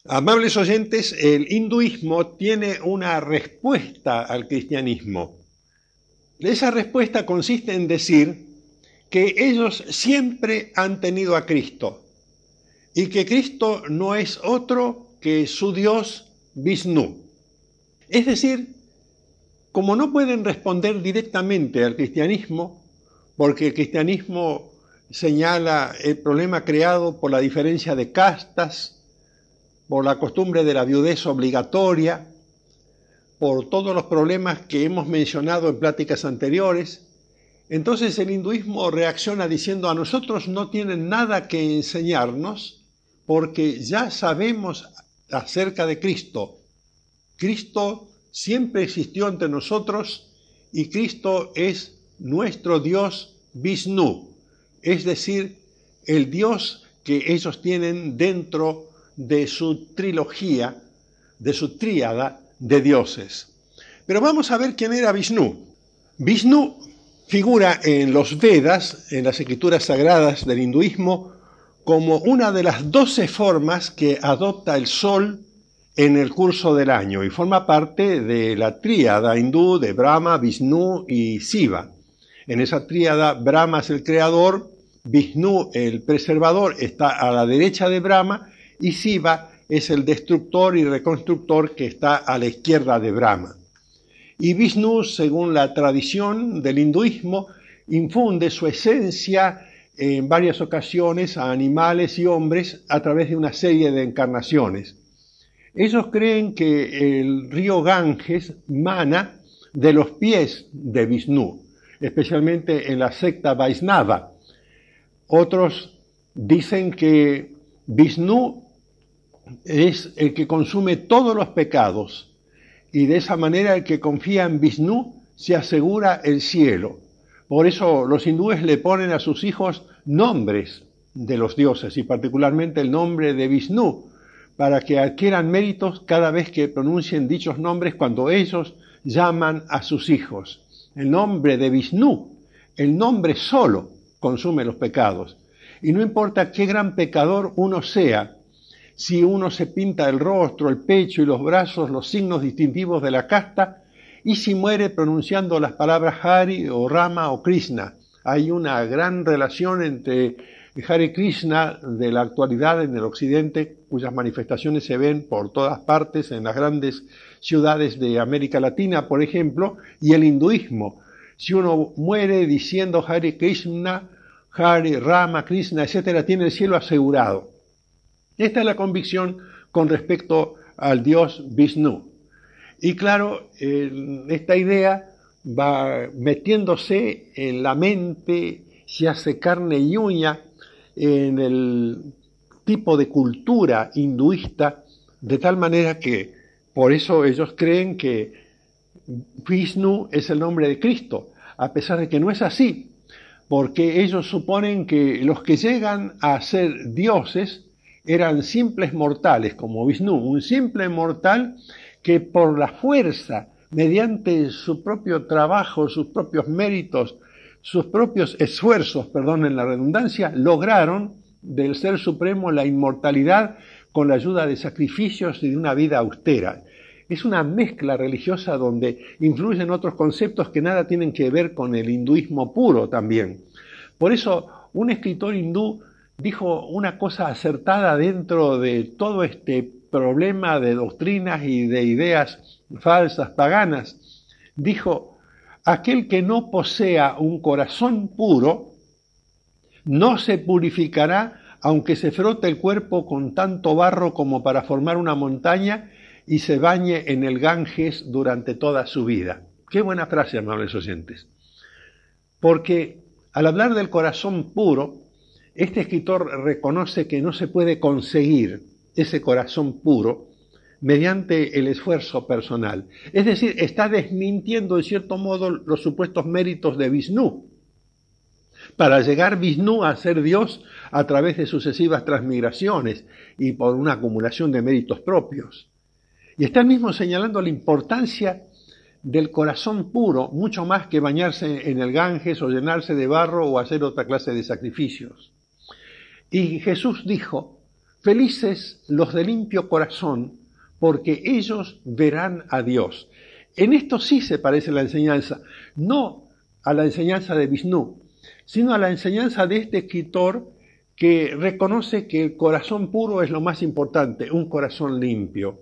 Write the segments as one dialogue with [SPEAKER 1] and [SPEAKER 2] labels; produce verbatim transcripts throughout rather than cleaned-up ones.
[SPEAKER 1] Amables oyentes, el hinduismo tiene una respuesta al cristianismo. Esa respuesta consiste en decir que ellos siempre han tenido a Cristo y que Cristo no es otro que su Dios Vishnu. Es decir, como no pueden responder directamente al cristianismo, porque el cristianismo señala el problema creado por la diferencia de castas, por la costumbre de la viudez obligatoria, por todos los problemas que hemos mencionado en pláticas anteriores, entonces el hinduismo reacciona diciendo: a nosotros no tienen nada que enseñarnos porque ya sabemos acerca de Cristo. Cristo siempre existió entre nosotros y Cristo es nuestro Dios Vishnu, es decir, el Dios que ellos tienen dentro de su trilogía, de su tríada de dioses. Pero vamos a ver quién era Vishnu. Vishnu figura en los Vedas, en las escrituras sagradas del hinduismo, como una de las doce formas que adopta el sol en el curso del año y forma parte de la tríada hindú de Brahma, Vishnu y Shiva. En esa tríada, Brahma es el creador, Vishnu, el preservador, está a la derecha de Brahma, y Shiva es el destructor y reconstructor que está a la izquierda de Brahma. Y Vishnu, según la tradición del hinduismo, infunde su esencia en varias ocasiones a animales y hombres a través de una serie de encarnaciones. Ellos creen que el río Ganges mana de los pies de Vishnu, especialmente en la secta Vaisnava. Otros dicen que Vishnu es el que consume todos los pecados y de esa manera el que confía en Vishnu se asegura el cielo. Por eso los hindúes le ponen a sus hijos nombres de los dioses y particularmente el nombre de Vishnu para que adquieran méritos cada vez que pronuncien dichos nombres cuando ellos llaman a sus hijos. El nombre de Vishnu, el nombre solo consume los pecados y no importa qué gran pecador uno sea. Si uno se pinta el rostro, el pecho y los brazos, los signos distintivos de la casta, y si muere pronunciando las palabras Hari o Rama o Krishna. Hay una gran relación entre Hare Krishna de la actualidad en el occidente, cuyas manifestaciones se ven por todas partes en las grandes ciudades de América Latina, por ejemplo, y el hinduismo. Si uno muere diciendo Hare Krishna, Hare Rama, Krishna, etcétera, tiene el cielo asegurado. Esta es la convicción con respecto al dios Vishnu. Y claro, eh, esta idea va metiéndose en la mente, se hace carne y uña en el tipo de cultura hinduista, de tal manera que por eso ellos creen que Vishnu es el nombre de Cristo, a pesar de que no es así, porque ellos suponen que los que llegan a ser dioses eran simples mortales, como Vishnu, un simple mortal que por la fuerza, mediante su propio trabajo, sus propios méritos, sus propios esfuerzos, perdonen la redundancia, lograron del Ser Supremo la inmortalidad con la ayuda de sacrificios y de una vida austera. Es una mezcla religiosa donde influyen otros conceptos que nada tienen que ver con el hinduismo puro también. Por eso, un escritor hindú dijo una cosa acertada dentro de todo este problema de doctrinas y de ideas falsas, paganas. Dijo: aquel que no posea un corazón puro no se purificará aunque se frote el cuerpo con tanto barro como para formar una montaña y se bañe en el Ganges durante toda su vida. Qué buena frase, amables oyentes. Porque al hablar del corazón puro, este escritor reconoce que no se puede conseguir ese corazón puro mediante el esfuerzo personal. Es decir, está desmintiendo en cierto modo los supuestos méritos de Vishnu. Para llegar Vishnu a ser Dios a través de sucesivas transmigraciones y por una acumulación de méritos propios. Y está mismo señalando la importancia del corazón puro, mucho más que bañarse en el Ganges o llenarse de barro o hacer otra clase de sacrificios. Y Jesús dijo: Felices los de limpio corazón, porque ellos verán a Dios. En esto sí se parece la enseñanza, no a la enseñanza de Vishnu, sino a la enseñanza de este escritor que reconoce que el corazón puro es lo más importante, un corazón limpio.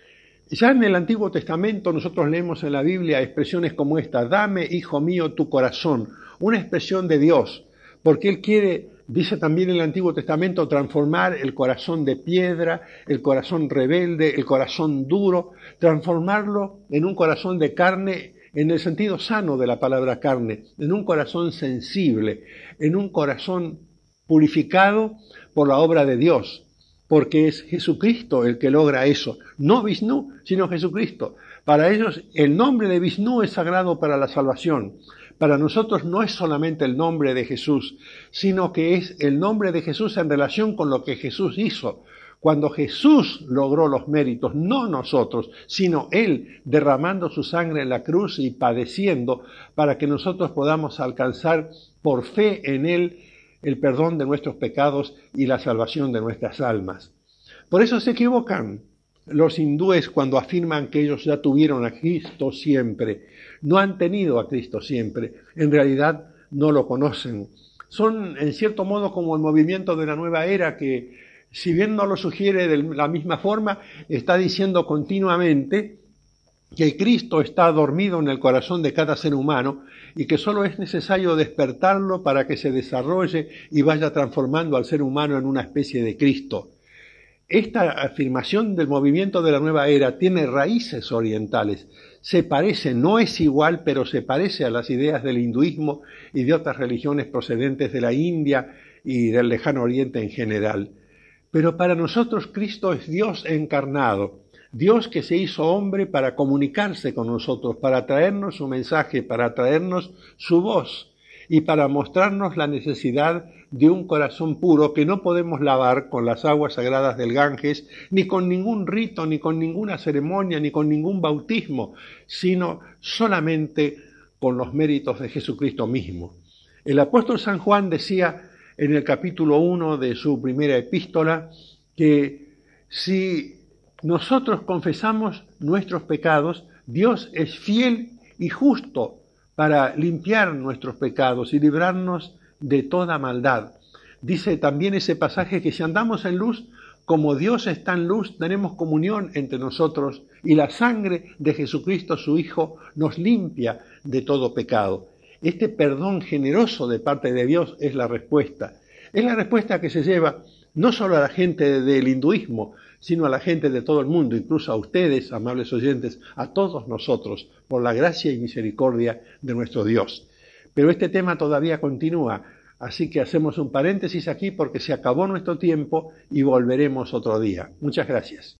[SPEAKER 1] Ya en el Antiguo Testamento nosotros leemos en la Biblia expresiones como esta: dame, hijo mío, tu corazón, una expresión de Dios, porque Él quiere, dice también en el Antiguo Testamento, transformar el corazón de piedra, el corazón rebelde, el corazón duro, transformarlo en un corazón de carne, en el sentido sano de la palabra carne, en un corazón sensible, en un corazón purificado por la obra de Dios, porque es Jesucristo el que logra eso, no Vishnu, sino Jesucristo. Para ellos el nombre de Vishnu es sagrado para la salvación. Para nosotros no es solamente el nombre de Jesús, sino que es el nombre de Jesús en relación con lo que Jesús hizo. Cuando Jesús logró los méritos, no nosotros, sino Él derramando su sangre en la cruz y padeciendo para que nosotros podamos alcanzar por fe en Él el perdón de nuestros pecados y la salvación de nuestras almas. Por eso se equivocan los hindúes cuando afirman que ellos ya tuvieron a Cristo siempre. No han tenido a Cristo siempre, en realidad no lo conocen. Son en cierto modo como el movimiento de la nueva era que, si bien no lo sugiere de la misma forma, está diciendo continuamente que Cristo está dormido en el corazón de cada ser humano y que solo es necesario despertarlo para que se desarrolle y vaya transformando al ser humano en una especie de Cristo. Esta afirmación del movimiento de la nueva era tiene raíces orientales. Se parece, no es igual, pero se parece a las ideas del hinduismo y de otras religiones procedentes de la India y del lejano oriente en general. Pero para nosotros Cristo es Dios encarnado, Dios que se hizo hombre para comunicarse con nosotros, para traernos su mensaje, para traernos su voz y para mostrarnos la necesidad de un corazón puro que no podemos lavar con las aguas sagradas del Ganges, ni con ningún rito, ni con ninguna ceremonia, ni con ningún bautismo, sino solamente con los méritos de Jesucristo mismo. El apóstol San Juan decía en el capítulo uno de su primera epístola que si nosotros confesamos nuestros pecados, Dios es fiel y justo para limpiar nuestros pecados y librarnos de toda maldad. Dice también ese pasaje que si andamos en luz, como Dios está en luz, tenemos comunión entre nosotros y la sangre de Jesucristo, su Hijo, nos limpia de todo pecado. Este perdón generoso de parte de Dios es la respuesta. Es la respuesta que se lleva no solo a la gente del hinduismo, sino a la gente de todo el mundo, incluso a ustedes, amables oyentes, a todos nosotros, por la gracia y misericordia de nuestro Dios. Pero este tema todavía continúa, así que hacemos un paréntesis aquí porque se acabó nuestro tiempo y volveremos otro día. Muchas gracias.